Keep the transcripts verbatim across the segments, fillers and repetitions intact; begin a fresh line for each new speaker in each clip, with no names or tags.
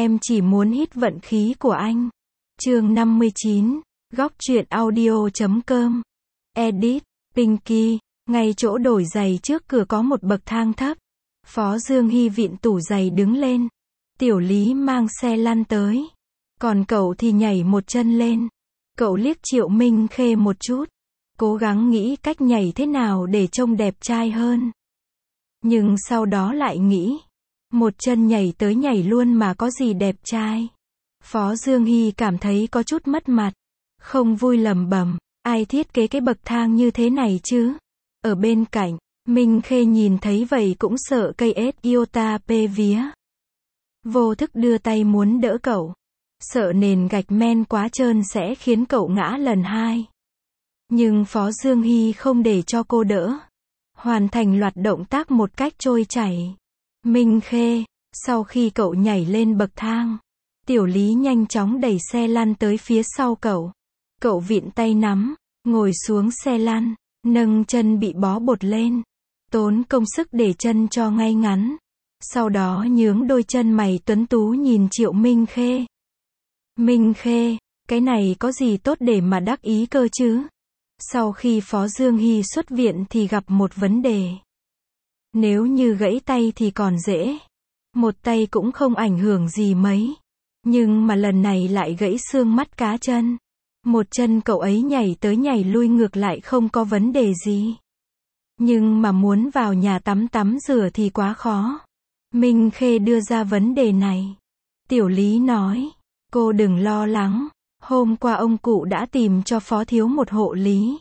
Em chỉ muốn hít vận khí của anh. Chương năm mươi chín, góc truyện audio chấm com. Edit, Pinky, ngay chỗ đổi giày trước cửa có một bậc thang thấp. Phó Dương Hy vịn tủ giày đứng lên. Tiểu Lý mang xe lăn tới. Còn cậu thì nhảy một chân lên. Cậu liếc Triệu Minh Khê một chút. Cố gắng nghĩ cách nhảy thế nào để trông đẹp trai hơn. Nhưng sau đó lại nghĩ. Một chân nhảy tới nhảy luôn mà có gì đẹp trai. Phó Dương Hy cảm thấy có chút mất mặt. Không vui lẩm bẩm, ai thiết kế cái bậc thang như thế này chứ? Ở bên cạnh, Minh Khê nhìn thấy vậy cũng sợ cây ết iota pê vía. Vô thức đưa tay muốn đỡ cậu. Sợ nền gạch men quá trơn sẽ khiến cậu ngã lần hai. Nhưng Phó Dương Hy không để cho cô đỡ. Hoàn thành loạt động tác một cách trôi chảy. Minh Khê, sau khi cậu nhảy lên bậc thang, Tiểu Lý nhanh chóng đẩy xe lăn tới phía sau cậu. Cậu vịn tay nắm, ngồi xuống xe lăn, nâng chân bị bó bột lên. Tốn công sức để chân cho ngay ngắn. Sau đó nhướng đôi chân mày tuấn tú nhìn Triệu Minh Khê. Minh Khê, cái này có gì tốt để mà đắc ý cơ chứ? Sau khi Phó Dương Hy xuất viện thì gặp một vấn đề. Nếu như gãy tay thì còn dễ. Một tay cũng không ảnh hưởng gì mấy. Nhưng mà lần này lại gãy xương mắt cá chân. Một chân cậu ấy nhảy tới nhảy lui ngược lại không có vấn đề gì. Nhưng mà muốn vào nhà tắm tắm rửa thì quá khó. Minh Khê đưa ra vấn đề này. Tiểu Lý nói, cô đừng lo lắng. Hôm qua ông cụ đã tìm cho Phó Thiếu một hộ lý.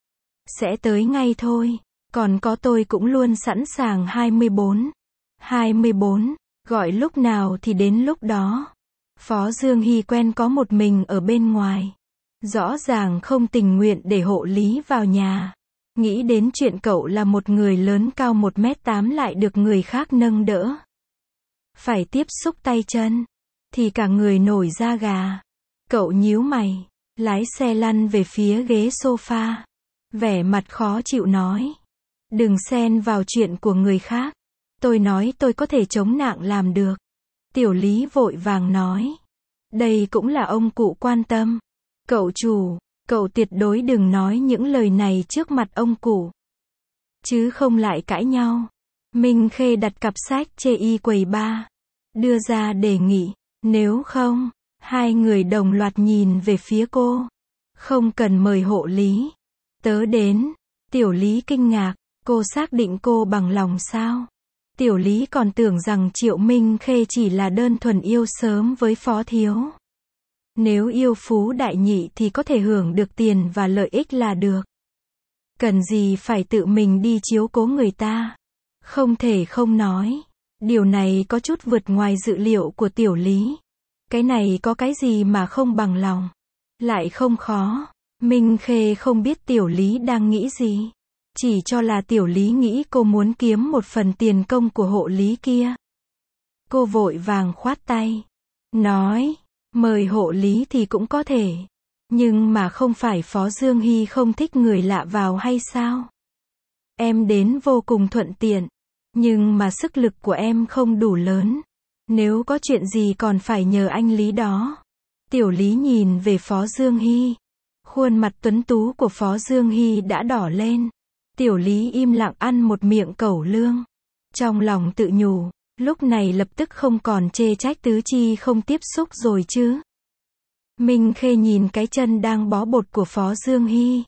Sẽ tới ngay thôi. Còn có tôi cũng luôn sẵn sàng hai mươi bốn. hai mươi bốn, gọi lúc nào thì đến lúc đó. Phó Dương Hy quen có một mình ở bên ngoài. Rõ ràng không tình nguyện để hộ lý vào nhà. Nghĩ đến chuyện cậu là một người lớn cao một mét tám lại được người khác nâng đỡ. Phải tiếp xúc tay chân. Thì cả người nổi da gà. Cậu nhíu mày. Lái xe lăn về phía ghế sofa. Vẻ mặt khó chịu nói. Đừng xen vào chuyện của người khác. Tôi nói tôi có thể chống nặng làm được. Tiểu Lý vội vàng nói. Đây cũng là ông cụ quan tâm. Cậu chủ, cậu tuyệt đối đừng nói những lời này trước mặt ông cụ. Chứ không lại cãi nhau. Minh Khê đặt cặp sách chê y quầy ba. Đưa ra đề nghị. Nếu không, hai người đồng loạt nhìn về phía cô. Không cần mời hộ lý. Tớ đến. Tiểu Lý kinh ngạc. Cô xác định cô bằng lòng sao? Tiểu Lý còn tưởng rằng Triệu Minh Khê chỉ là đơn thuần yêu sớm với Phó Thiếu. Nếu yêu phú đại nhị thì có thể hưởng được tiền và lợi ích là được. Cần gì phải tự mình đi chiếu cố người ta. Không thể không nói. Điều này có chút vượt ngoài dự liệu của Tiểu Lý. Cái này có cái gì mà không bằng lòng. Lại không khó. Minh Khê không biết Tiểu Lý đang nghĩ gì. Chỉ cho là Tiểu Lý nghĩ cô muốn kiếm một phần tiền công của hộ lý kia. Cô vội vàng khoát tay. Nói, mời hộ lý thì cũng có thể. Nhưng mà không phải Phó Dương Hy không thích người lạ vào hay sao? Em đến vô cùng thuận tiện. Nhưng mà sức lực của em không đủ lớn. Nếu có chuyện gì còn phải nhờ anh Lý đó. Tiểu Lý nhìn về Phó Dương Hy. Khuôn mặt tuấn tú của Phó Dương Hy đã đỏ lên. Tiểu Lý im lặng ăn một miệng cẩu lương. Trong lòng tự nhủ, lúc này lập tức không còn chê trách tứ chi không tiếp xúc rồi chứ. Minh Khê nhìn cái chân đang bó bột của Phó Dương Hy.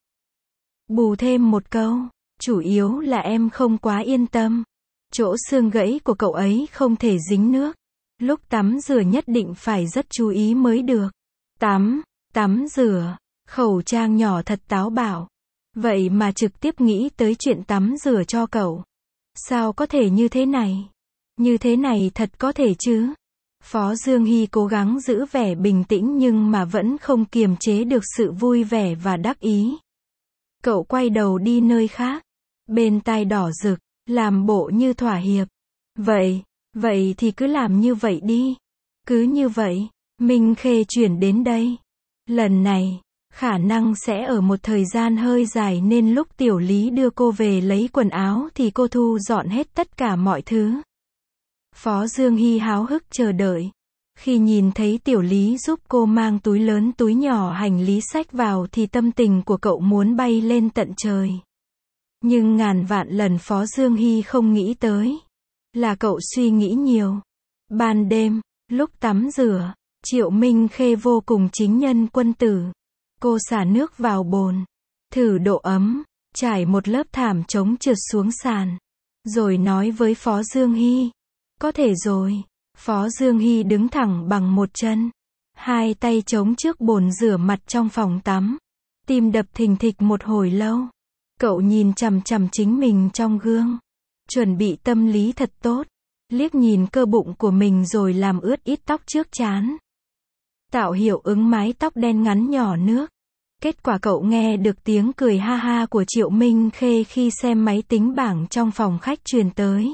Bù thêm một câu, chủ yếu là em không quá yên tâm. Chỗ xương gãy của cậu ấy không thể dính nước. Lúc tắm rửa nhất định phải rất chú ý mới được. Tắm, tắm rửa, khẩu trang nhỏ thật táo bạo. Vậy mà trực tiếp nghĩ tới chuyện tắm rửa cho cậu. Sao có thể như thế này? Như thế này thật có thể chứ? Phó Dương Hy cố gắng giữ vẻ bình tĩnh nhưng mà vẫn không kiềm chế được sự vui vẻ và đắc ý. Cậu quay đầu đi nơi khác. Bên tai đỏ rực, làm bộ như thỏa hiệp. Vậy, vậy thì cứ làm như vậy đi. Cứ như vậy, Minh Khê chuyển đến đây. Lần này, khả năng sẽ ở một thời gian hơi dài nên lúc Tiểu Lý đưa cô về lấy quần áo thì cô thu dọn hết tất cả mọi thứ. Phó Dương Hy háo hức chờ đợi. Khi nhìn thấy Tiểu Lý giúp cô mang túi lớn túi nhỏ hành lý xách vào thì tâm tình của cậu muốn bay lên tận trời. Nhưng ngàn vạn lần Phó Dương Hy không nghĩ tới. Là cậu suy nghĩ nhiều. Ban đêm, lúc tắm rửa, Triệu Minh Khê vô cùng chính nhân quân tử. Cô xả nước vào bồn, thử độ ấm, trải một lớp thảm chống trượt xuống sàn. Rồi nói với Phó Dương Hy. Có thể rồi. Phó Dương Hy đứng thẳng bằng một chân. Hai tay chống trước bồn rửa mặt trong phòng tắm. Tim đập thình thịch một hồi lâu. Cậu nhìn chằm chằm chính mình trong gương. Chuẩn bị tâm lý thật tốt. Liếc nhìn cơ bụng của mình rồi làm ướt ít tóc trước trán. Tạo hiệu ứng mái tóc đen ngắn nhỏ nước. Kết quả cậu nghe được tiếng cười ha ha của Triệu Minh Khê khi xem máy tính bảng trong phòng khách truyền tới.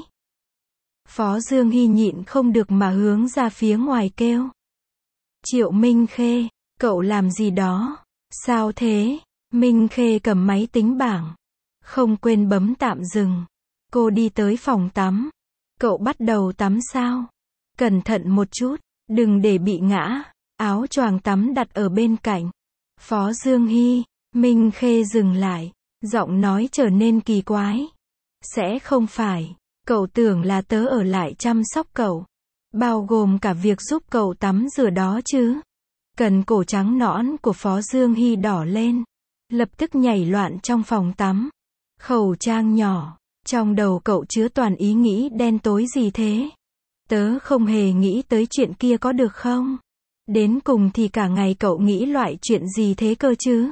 Phó Dương Hy nhịn không được mà hướng ra phía ngoài kêu. Triệu Minh Khê, cậu làm gì đó? Sao thế? Minh Khê cầm máy tính bảng. Không quên bấm tạm dừng. Cô đi tới phòng tắm. Cậu bắt đầu tắm sao? Cẩn thận một chút, đừng để bị ngã. Áo choàng tắm đặt ở bên cạnh. Phó Dương Hy, Minh Khê dừng lại. Giọng nói trở nên kỳ quái. Sẽ không phải. Cậu tưởng là tớ ở lại chăm sóc cậu. Bao gồm cả việc giúp cậu tắm rửa đó chứ. Cần cổ trắng nõn của Phó Dương Hy đỏ lên. Lập tức nhảy loạn trong phòng tắm. Khẩu trang nhỏ. Trong đầu cậu chứa toàn ý nghĩ đen tối gì thế? Tớ không hề nghĩ tới chuyện kia có được không? Đến cùng thì cả ngày cậu nghĩ loại chuyện gì thế cơ chứ?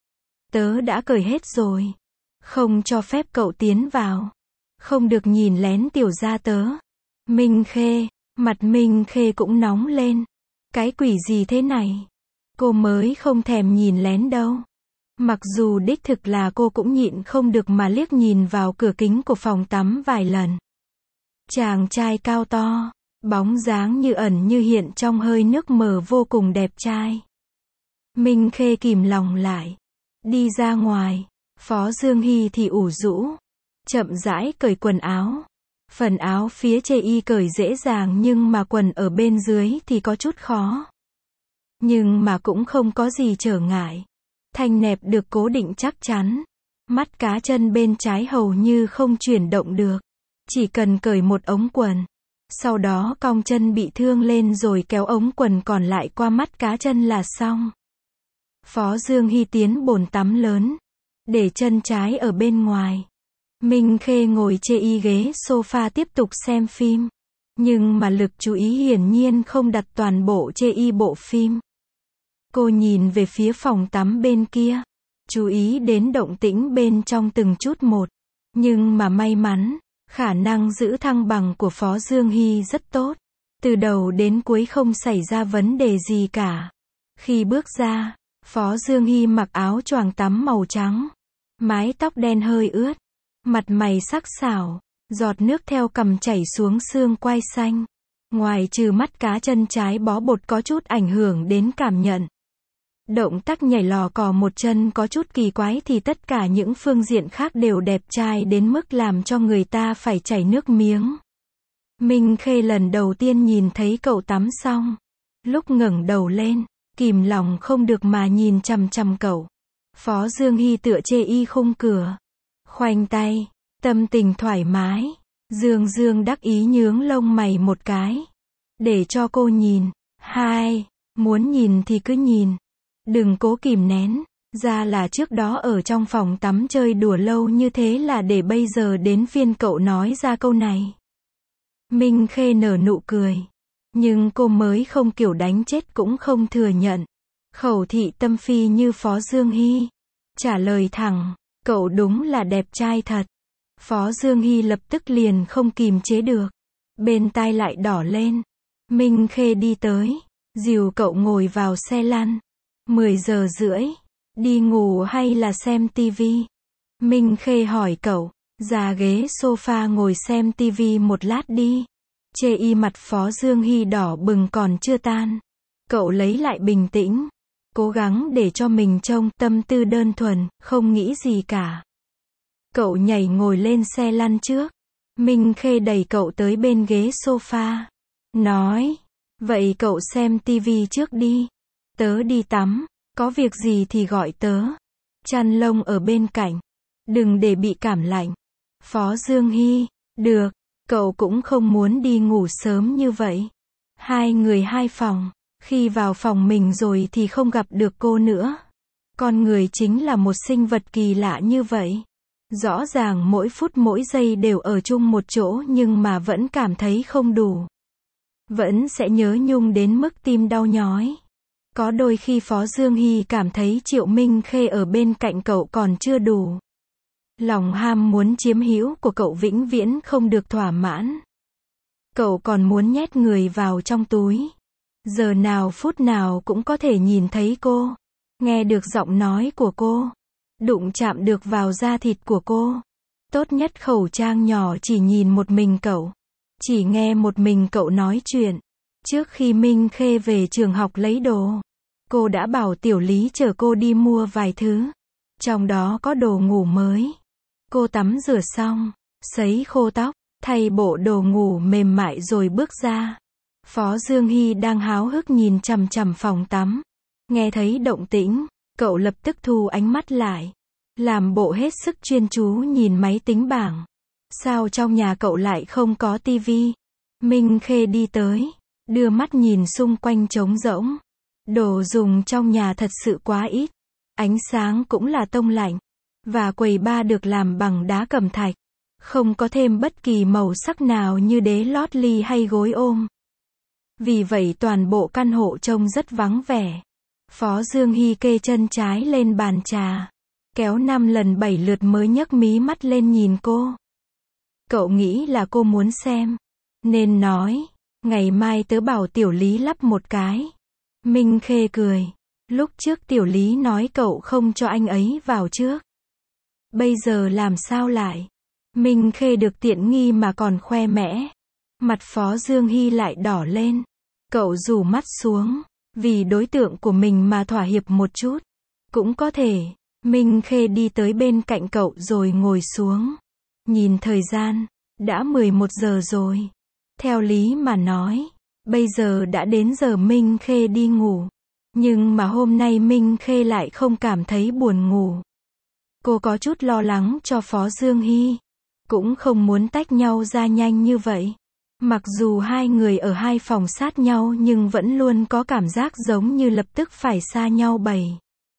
Tớ đã cởi hết rồi. Không cho phép cậu tiến vào. Không được nhìn lén tiểu gia tớ. Minh Khê, mặt Minh Khê cũng nóng lên. Cái quỷ gì thế này? Cô mới không thèm nhìn lén đâu. Mặc dù đích thực là cô cũng nhịn không được mà liếc nhìn vào cửa kính của phòng tắm vài lần. Chàng trai cao to, bóng dáng như ẩn như hiện trong hơi nước mờ vô cùng đẹp trai. Minh Khê kìm lòng lại. Đi ra ngoài. Phó Dương Hy thì ủ rũ. Chậm rãi cởi quần áo. Phần áo phía chê y cởi dễ dàng nhưng mà quần ở bên dưới thì có chút khó. Nhưng mà cũng không có gì trở ngại. Thanh nẹp được cố định chắc chắn. Mắt cá chân bên trái hầu như không chuyển động được. Chỉ cần cởi một ống quần. Sau đó cong chân bị thương lên rồi kéo ống quần còn lại qua mắt cá chân là xong. Phó Dương Hy tiến bồn tắm lớn. Để chân trái ở bên ngoài. Minh Khê ngồi chê y ghế sofa tiếp tục xem phim. Nhưng mà lực chú ý hiển nhiên không đặt toàn bộ chê y bộ phim. Cô nhìn về phía phòng tắm bên kia. Chú ý đến động tĩnh bên trong từng chút một. Nhưng mà may mắn, khả năng giữ thăng bằng của Phó Dương Hy rất tốt. Từ đầu đến cuối không xảy ra vấn đề gì cả. Khi bước ra, Phó Dương Hy mặc áo choàng tắm màu trắng. Mái tóc đen hơi ướt. Mặt mày sắc sảo. Giọt nước theo cằm chảy xuống xương quai xanh. Ngoài trừ mắt cá chân trái bó bột có chút ảnh hưởng đến cảm nhận. Động tác nhảy lò cò một chân có chút kỳ quái thì tất cả những phương diện khác đều đẹp trai đến mức làm cho người ta phải chảy nước miếng. Minh Khê lần đầu tiên nhìn thấy cậu tắm xong. Lúc ngẩng đầu lên, kìm lòng không được mà nhìn chằm chằm cậu. Phó Dương Hy tựa chê y khung cửa. Khoanh tay, tâm tình thoải mái. Dương Dương đắc ý nhướng lông mày một cái. Để cho cô nhìn. Hai, muốn nhìn thì cứ nhìn. Đừng cố kìm nén. Ra là trước đó ở trong phòng tắm chơi đùa lâu như thế là để bây giờ đến phiên cậu nói ra câu này. Minh Khê nở nụ cười. Nhưng cô mới không kiểu đánh chết cũng không thừa nhận. Khẩu thị tâm phi như Phó Dương Hy. Trả lời thẳng. Cậu đúng là đẹp trai thật. Phó Dương Hy lập tức liền không kìm chế được. Bên tai lại đỏ lên. Minh Khê đi tới. Dìu cậu ngồi vào xe lăn. mười giờ rưỡi. Đi ngủ hay là xem tivi? Minh Khê hỏi cậu. Ra ghế sofa ngồi xem tivi một lát đi. Chê y mặt Phó Dương Hy đỏ bừng còn chưa tan. Cậu lấy lại bình tĩnh. Cố gắng để cho mình trông tâm tư đơn thuần, không nghĩ gì cả. Cậu nhảy ngồi lên xe lăn trước. Minh Khê đẩy cậu tới bên ghế sofa. Nói. Vậy cậu xem tivi trước đi. Tớ đi tắm, có việc gì thì gọi tớ. Chăn lông ở bên cạnh. Đừng để bị cảm lạnh. Phó Dương Hy, được, cậu cũng không muốn đi ngủ sớm như vậy. Hai người hai phòng, khi vào phòng mình rồi thì không gặp được cô nữa. Con người chính là một sinh vật kỳ lạ như vậy. Rõ ràng mỗi phút mỗi giây đều ở chung một chỗ nhưng mà vẫn cảm thấy không đủ. Vẫn sẽ nhớ nhung đến mức tim đau nhói. Có đôi khi Phó Dương Hy cảm thấy Triệu Minh Khê ở bên cạnh cậu còn chưa đủ. Lòng ham muốn chiếm hữu của cậu vĩnh viễn không được thỏa mãn. Cậu còn muốn nhét người vào trong túi. Giờ nào phút nào cũng có thể nhìn thấy cô. Nghe được giọng nói của cô. Đụng chạm được vào da thịt của cô. Tốt nhất khẩu trang nhỏ chỉ nhìn một mình cậu. Chỉ nghe một mình cậu nói chuyện. Trước khi Minh Khê về trường học lấy đồ, cô đã bảo Tiểu Lý chở cô đi mua vài thứ. Trong đó có đồ ngủ mới. Cô tắm rửa xong, sấy khô tóc, thay bộ đồ ngủ mềm mại rồi bước ra. Phó Dương Hy đang háo hức nhìn chằm chằm phòng tắm. Nghe thấy động tĩnh, cậu lập tức thu ánh mắt lại. Làm bộ hết sức chuyên chú nhìn máy tính bảng. Sao trong nhà cậu lại không có tivi? Minh Khê đi tới, đưa mắt nhìn xung quanh trống rỗng. Đồ dùng trong nhà thật sự quá ít. Ánh sáng cũng là tông lạnh. Và quầy bar được làm bằng đá cẩm thạch. Không có thêm bất kỳ màu sắc nào như đế lót ly hay gối ôm. Vì vậy toàn bộ căn hộ trông rất vắng vẻ. Phó Dương Hy kê chân trái lên bàn trà. Kéo năm lần bảy lượt mới nhấc mí mắt lên nhìn cô. Cậu nghĩ là cô muốn xem. Nên nói, ngày mai tớ bảo Tiểu Lý lắp một cái. Minh Khê cười. Lúc trước Tiểu Lý nói cậu không cho anh ấy vào trước. Bây giờ làm sao lại? Minh Khê được tiện nghi mà còn khoe mẽ. Mặt Phó Dương Hy lại đỏ lên. Cậu rủ mắt xuống. Vì đối tượng của mình mà thỏa hiệp một chút. Cũng có thể. Minh Khê đi tới bên cạnh cậu rồi ngồi xuống. Nhìn thời gian. Đã mười một giờ rồi. Theo lý mà nói. Bây giờ đã đến giờ Minh Khê đi ngủ. Nhưng mà hôm nay Minh Khê lại không cảm thấy buồn ngủ. Cô có chút lo lắng cho Phó Dương Hy. Cũng không muốn tách nhau ra nhanh như vậy. Mặc dù hai người ở hai phòng sát nhau nhưng vẫn luôn có cảm giác giống như lập tức phải xa nhau bảy,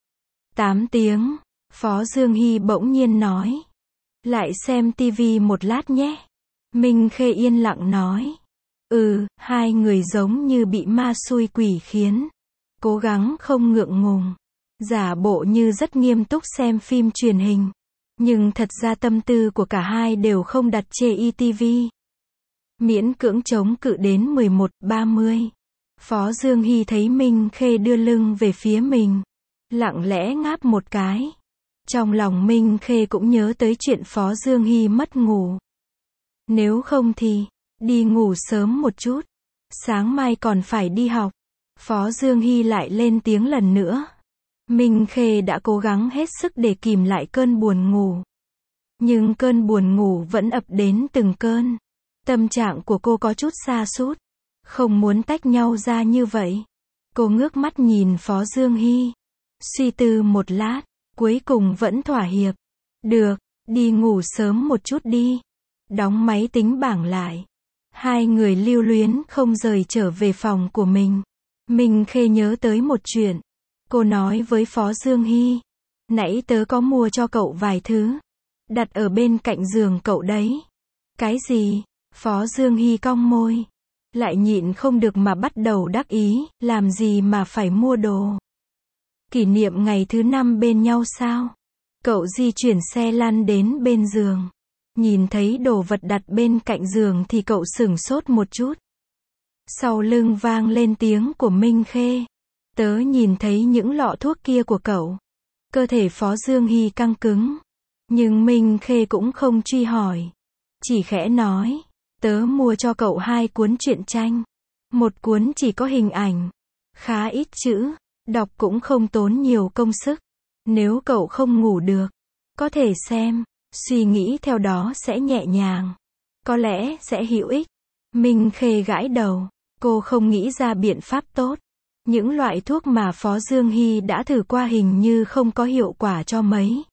tám tiếng. Phó Dương Hy bỗng nhiên nói. Lại xem tivi một lát nhé. Minh Khê yên lặng nói. Ừ, hai người giống như bị ma xui quỷ khiến. Cố gắng không ngượng ngùng. Giả bộ như rất nghiêm túc xem phim truyền hình. Nhưng thật ra tâm tư của cả hai đều không đặt chê i tivi. Miễn cưỡng chống cự đến mười một ba mươi. Phó Dương Hy thấy Minh Khê đưa lưng về phía mình. Lặng lẽ ngáp một cái. Trong lòng Minh Khê cũng nhớ tới chuyện Phó Dương Hy mất ngủ. Nếu không thì, đi ngủ sớm một chút. Sáng mai còn phải đi học. Phó Dương Hy lại lên tiếng lần nữa. Minh Khê đã cố gắng hết sức để kìm lại cơn buồn ngủ. Nhưng cơn buồn ngủ vẫn ập đến từng cơn. Tâm trạng của cô có chút sa sút. Không muốn tách nhau ra như vậy. Cô ngước mắt nhìn Phó Dương Hy. Suy tư một lát. Cuối cùng vẫn thỏa hiệp. Được, đi ngủ sớm một chút đi. Đóng máy tính bảng lại. Hai người lưu luyến không rời trở về phòng của mình. Minh Khê nhớ tới một chuyện. Cô nói với Phó Dương Hy. Nãy tớ có mua cho cậu vài thứ. Đặt ở bên cạnh giường cậu đấy. Cái gì? Phó Dương Hy cong môi. Lại nhịn không được mà bắt đầu đắc ý. Làm gì mà phải mua đồ? Kỷ niệm ngày thứ năm bên nhau sao? Cậu di chuyển xe lăn đến bên giường. Nhìn thấy đồ vật đặt bên cạnh giường thì cậu sửng sốt một chút. Sau lưng vang lên tiếng của Minh Khê. Tớ nhìn thấy những lọ thuốc kia của cậu. Cơ thể Phó Dương Hy căng cứng. Nhưng Minh Khê cũng không truy hỏi. Chỉ khẽ nói. Tớ mua cho cậu hai cuốn truyện tranh. Một cuốn chỉ có hình ảnh. Khá ít chữ. Đọc cũng không tốn nhiều công sức. Nếu cậu không ngủ được. Có thể xem. Suy nghĩ theo đó sẽ nhẹ nhàng. Có lẽ sẽ hữu ích. Minh Khê gãi đầu. Cô không nghĩ ra biện pháp tốt. Những loại thuốc mà Phó Dương Hy đã thử qua hình như không có hiệu quả cho mấy.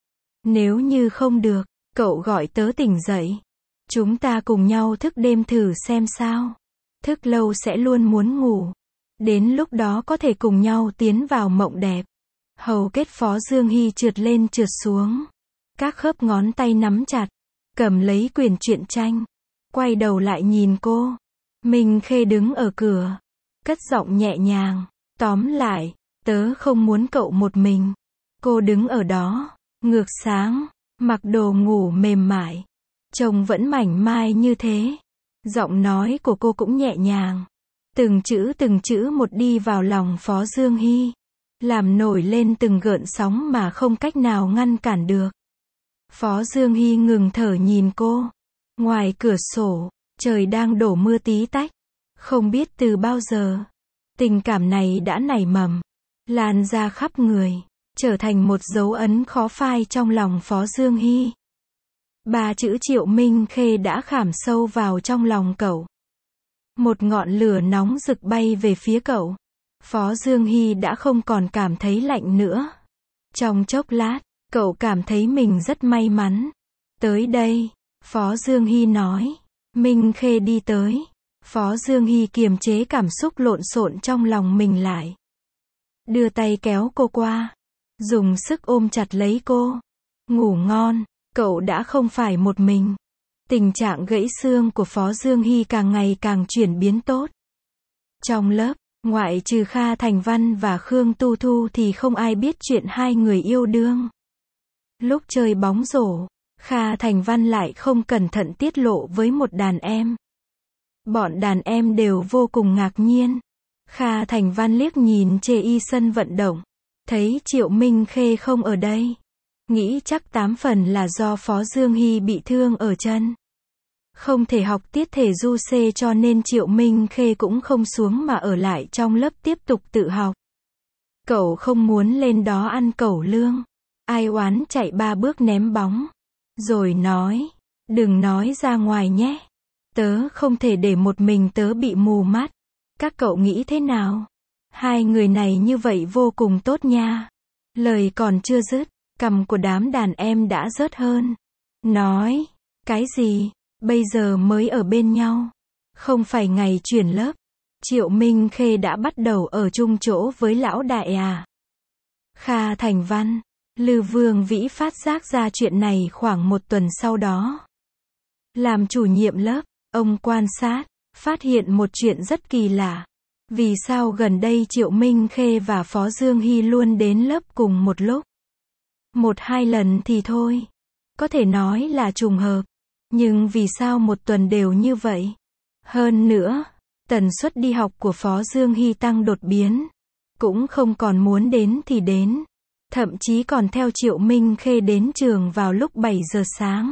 Nếu như không được, cậu gọi tớ tỉnh dậy. Chúng ta cùng nhau thức đêm thử xem sao. Thức lâu sẽ luôn muốn ngủ. Đến lúc đó có thể cùng nhau tiến vào mộng đẹp. Hầu kết Phó Dương Hy trượt lên trượt xuống. Các khớp ngón tay nắm chặt. Cầm lấy quyển truyện tranh. Quay đầu lại nhìn cô. Minh Khê đứng ở cửa. Cất giọng nhẹ nhàng. Tóm lại, tớ không muốn cậu một mình. Cô đứng ở đó. Ngược sáng. Mặc đồ ngủ mềm mại. Trông vẫn mảnh mai như thế. Giọng nói của cô cũng nhẹ nhàng. Từng chữ từng chữ một đi vào lòng Phó Dương Hy. Làm nổi lên từng gợn sóng mà không cách nào ngăn cản được. Phó Dương Hy ngừng thở nhìn cô. Ngoài cửa sổ, trời đang đổ mưa tí tách. Không biết từ bao giờ, tình cảm này đã nảy mầm, lan ra khắp người, trở thành một dấu ấn khó phai trong lòng Phó Dương Hy. Ba chữ Triệu Minh Khê đã khảm sâu vào trong lòng cậu. Một ngọn lửa nóng rực bay về phía cậu. Phó Dương Hy đã không còn cảm thấy lạnh nữa. Trong chốc lát, cậu cảm thấy mình rất may mắn. Tới đây, Phó Dương Hy nói. Minh Khê đi tới. Phó Dương Hy kiềm chế cảm xúc lộn xộn trong lòng mình lại. Đưa tay kéo cô qua. Dùng sức ôm chặt lấy cô. Ngủ ngon, cậu đã không phải một mình. Tình trạng gãy xương của Phó Dương Hy càng ngày càng chuyển biến tốt. Trong lớp, ngoại trừ Kha Thành Văn và Khương Tu Thu thì không ai biết chuyện hai người yêu đương. Lúc chơi bóng rổ, Kha Thành Văn lại không cẩn thận tiết lộ với một đàn em. Bọn đàn em đều vô cùng ngạc nhiên. Kha Thành Văn liếc nhìn chê y sân vận động. Thấy Triệu Minh Khê không ở đây. Nghĩ chắc tám phần là do Phó Dương Hy bị thương ở chân. Không thể học tiết thể du xê cho nên Triệu Minh Khê cũng không xuống mà ở lại trong lớp tiếp tục tự học. Cậu không muốn lên đó ăn cẩu lương. Ai oán chạy ba bước ném bóng. Rồi nói, đừng nói ra ngoài nhé. Tớ không thể để một mình tớ bị mù mắt. Các cậu nghĩ thế nào? Hai người này như vậy vô cùng tốt nha. Lời còn chưa dứt, cằm của đám đàn em đã rớt hơn. Nói, cái gì? Bây giờ mới ở bên nhau. Không phải ngày chuyển lớp. Triệu Minh Khê đã bắt đầu ở chung chỗ với lão đại à? Kha Thành Văn, Lư Vương Vĩ phát giác ra chuyện này khoảng một tuần sau đó. Làm chủ nhiệm lớp, ông quan sát, phát hiện một chuyện rất kỳ lạ. Vì sao gần đây Triệu Minh Khê và Phó Dương Hy luôn đến lớp cùng một lúc? Một hai lần thì thôi. Có thể nói là trùng hợp. Nhưng vì sao một tuần đều như vậy? Hơn nữa, tần suất đi học của Phó Dương Hy tăng đột biến. Cũng không còn muốn đến thì đến. Thậm chí còn theo Triệu Minh Khê đến trường vào lúc bảy giờ sáng.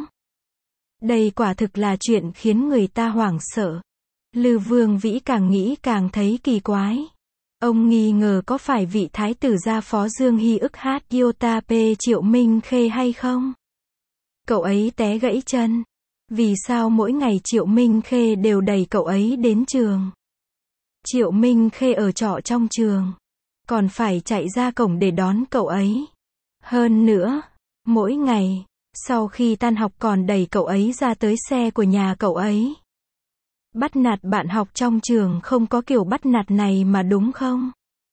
Đây quả thực là chuyện khiến người ta hoảng sợ. Lư Vương Vĩ càng nghĩ càng thấy kỳ quái. Ông nghi ngờ có phải vị thái tử gia Phó Dương Hy ức hát Iota P Triệu Minh Khê hay không? Cậu ấy té gãy chân. Vì sao mỗi ngày Triệu Minh Khê đều đẩy cậu ấy đến trường? Triệu Minh Khê ở trọ trong trường. Còn phải chạy ra cổng để đón cậu ấy. Hơn nữa, mỗi ngày, sau khi tan học còn đẩy cậu ấy ra tới xe của nhà cậu ấy. Bắt nạt bạn học trong trường không có kiểu bắt nạt này mà đúng không?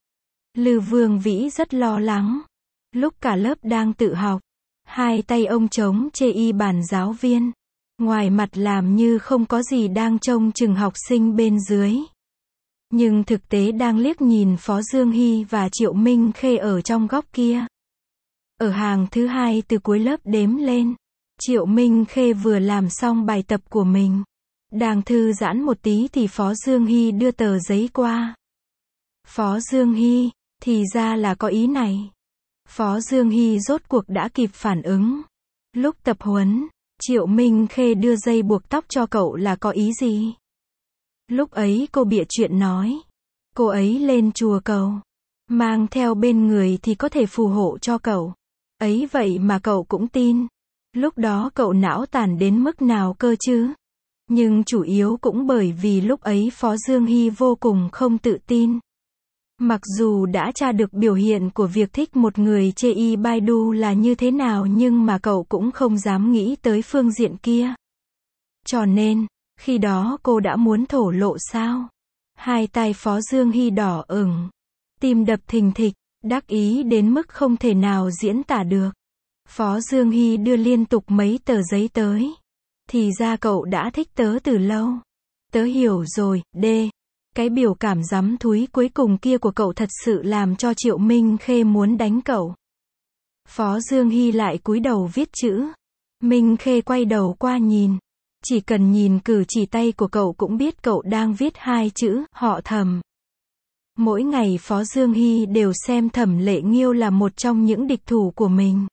Lư Vương Vĩ rất lo lắng. Lúc cả lớp đang tự học, hai tay ông chống chê y bàn giáo viên. Ngoài mặt làm như không có gì đang trông chừng học sinh bên dưới. Nhưng thực tế đang liếc nhìn Phó Dương Hy và Triệu Minh Khê ở trong góc kia. Ở hàng thứ hai từ cuối lớp đếm lên, Triệu Minh Khê vừa làm xong bài tập của mình. Đang thư giãn một tí thì Phó Dương Hy đưa tờ giấy qua. Phó Dương Hy, thì ra là có ý này. Phó Dương Hy rốt cuộc đã kịp phản ứng. Lúc tập huấn, Triệu Minh Khê đưa dây buộc tóc cho cậu là có ý gì? Lúc ấy cô bịa chuyện nói. Cô ấy lên chùa cầu. Mang theo bên người thì có thể phù hộ cho cậu. Ấy vậy mà cậu cũng tin. Lúc đó cậu não tàn đến mức nào cơ chứ? Nhưng chủ yếu cũng bởi vì lúc ấy Phó Dương Hy vô cùng không tự tin. Mặc dù đã tra được biểu hiện của việc thích một người chê y Baidu là như thế nào nhưng mà cậu cũng không dám nghĩ tới phương diện kia. Cho nên, khi đó cô đã muốn thổ lộ sao? Hai tay Phó Dương Hy đỏ ửng, tim đập thình thịch, đắc ý đến mức không thể nào diễn tả được. Phó Dương Hy đưa liên tục mấy tờ giấy tới. Thì ra cậu đã thích tớ từ lâu. Tớ hiểu rồi, D. Cái biểu cảm rắm thúi cuối cùng kia của cậu thật sự làm cho Triệu Minh Khê muốn đánh cậu. Phó Dương Hy lại cúi đầu viết chữ. Minh Khê quay đầu qua nhìn. Chỉ cần nhìn cử chỉ tay của cậu cũng biết cậu đang viết hai chữ, họ Thẩm. Mỗi ngày Phó Dương Hy đều xem Thẩm Lệ Nghiêu là một trong những địch thủ của mình.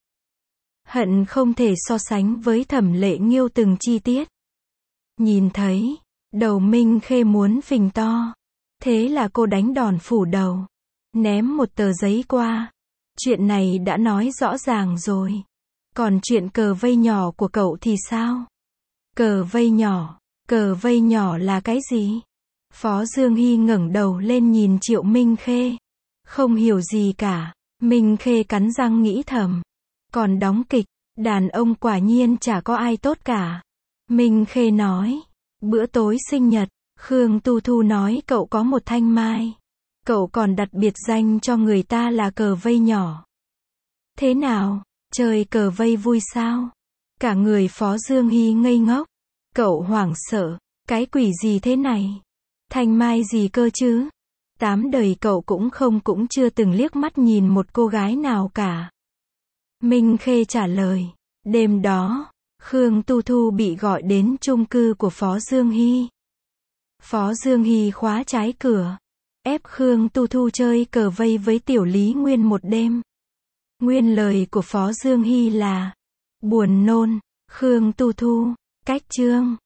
Hận không thể so sánh với Thẩm Lệ Nghiêu từng chi tiết. Nhìn thấy, đầu Minh Khê muốn phình to. Thế là cô đánh đòn phủ đầu. Ném một tờ giấy qua. Chuyện này đã nói rõ ràng rồi. Còn chuyện cờ vây nhỏ của cậu thì sao? Cờ vây nhỏ, cờ vây nhỏ là cái gì? Phó Dương Hy ngẩng đầu lên nhìn Triệu Minh Khê. Không hiểu gì cả. Minh Khê cắn răng nghĩ thầm. Còn đóng kịch, đàn ông quả nhiên chả có ai tốt cả. Minh Khê nói. Bữa tối sinh nhật, Khương Tu Thu nói cậu có một thanh mai. Cậu còn đặt biệt danh cho người ta là cờ vây nhỏ. Thế nào, chơi cờ vây vui sao? Cả người Phó Dương Hy ngây ngốc. Cậu hoảng sợ, cái quỷ gì thế này? Thanh mai gì cơ chứ? Tám đời cậu cũng không cũng chưa từng liếc mắt nhìn một cô gái nào cả. Minh Khê trả lời. Đêm đó, Khương Tu Thu bị gọi đến chung cư của Phó Dương Hy. Phó Dương Hy khóa trái cửa. Ép Khương Tu Thu chơi cờ vây với Tiểu Lý Nguyên một đêm. Nguyên lời của Phó Dương Hy là buồn nôn. Khương Tu Thu, cách chương.